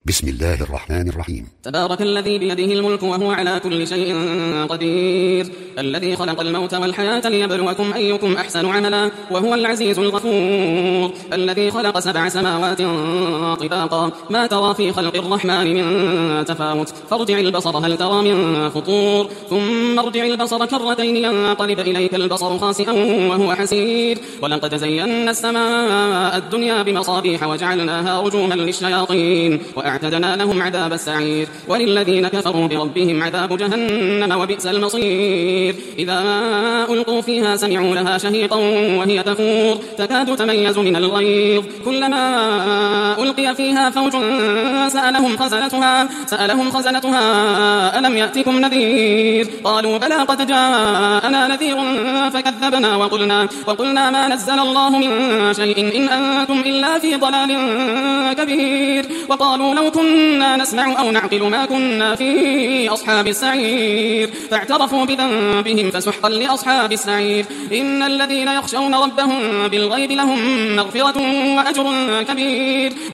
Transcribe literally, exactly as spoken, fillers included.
بسم الله الرحمن الرحيم. تبارك الذي بيده الملك وهو على كل شيء قدير، الذي خلق الموت والحياة ليبلوكم أيكم أحسن عملا وهو العزيز الغفور، الذي خلق سبع سماوات طباقا ما ترى في خلق الرحمن من تفاوت، فارجع البصر هل ترى من فطور، ثم ارجع البصر كرتين ينقلب إليك البصر خاسئا وهو حسير، ولقد زينا السماء الدنيا بمصابيح وجعلناها رجوما للشياطين وأعتدنا لهم عذاب السعير، وللذين كفروا بربهم عذاب جهنم وبئس المصير، إذا ألقوا فيها سمعوا لها شهيقا وهي تفور تكاد تميز من الغيظ، كلما ألقي فيها فوج سألهم خزنتها, سألهم خزنتها ألم يأتكم نذير، قالوا بلى قد جاءنا نذير فكذبنا وقلنا, وقلنا ما نزل الله من شيء إن أنتم إلا في ضلال كبير، وقالوا لو كنا نسمع أو نعقل ما كنا في أصحاب السعير، فاعترفوا بذنبهم فسحقا لأصحاب السعير، إن الذين يخشون ربهم بالغيب لهم مغفرة وأجر كبير.